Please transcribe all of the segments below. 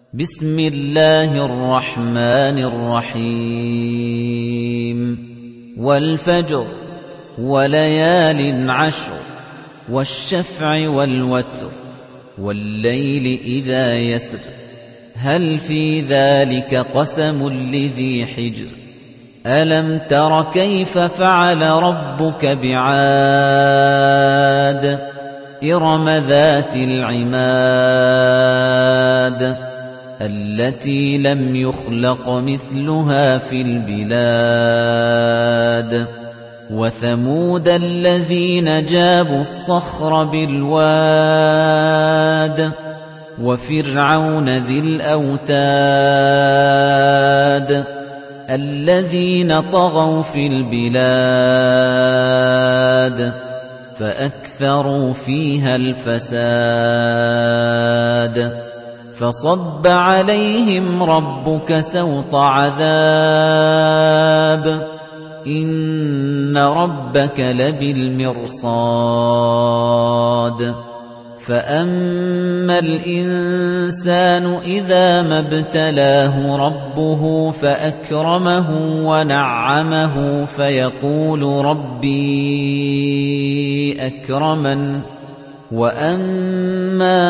بسم الله الرحمن الرحيم والفجر وليال عشر والشفع والوتر والليل إذا يسر هل في ذلك قسم لذي حجر ألم تر كيف فعل ربك بعاد إرم ذات العماد التي لم يخلق مثلها في البلاد وثمود الذين جابوا الصخر بالواد وفرعون ذي الأوتاد الذين طغوا في البلاد فأكثروا فيها الفساد فصب عليهم ربك سوط عذاب إن ربك لبالمرصاد فأما الإنسان إذا ما ابتلاه ربه فأكرمه ونعمه فيقول ربي أكرمن وأما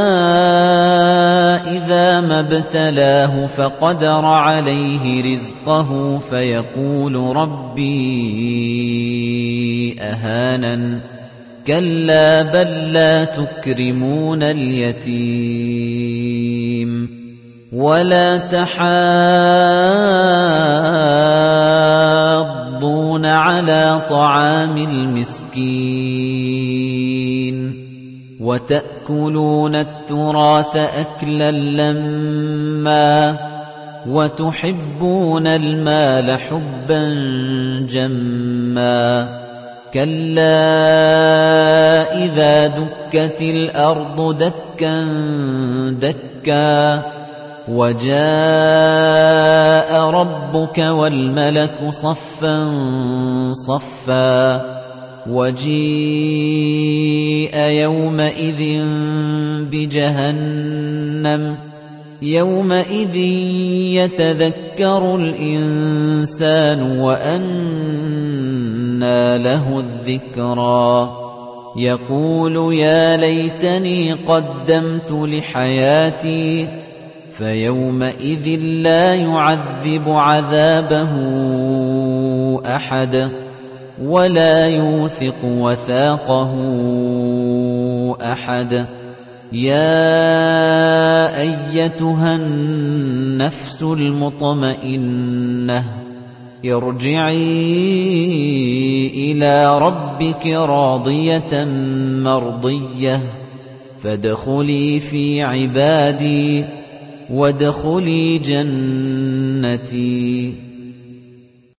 إذا ما ابتلاه فقدر عليه رزقه فيقول ربي أهانن كلا بل لا تكرمون اليتيم ولا تحاضون على طعام المسكين وتأكلون التراث أكلا لما وتحبون المال حبا جما كلا إذا دكت الأرض دكا دكا وجاء ربك والملك صفا صفا وجيء يومئذ بجهنم يومئذ يتذكر الإنسان وأنى له الذكرى يقول يا ليتني قدمت لحياتي فيومئذ لا يعذب عذابه أحد ولا يوثق وثاقه أحد يا أيتها النفس المطمئنة ارجعي إلى ربك راضية مرضية فادخلي في عبادي وادخلي جنتي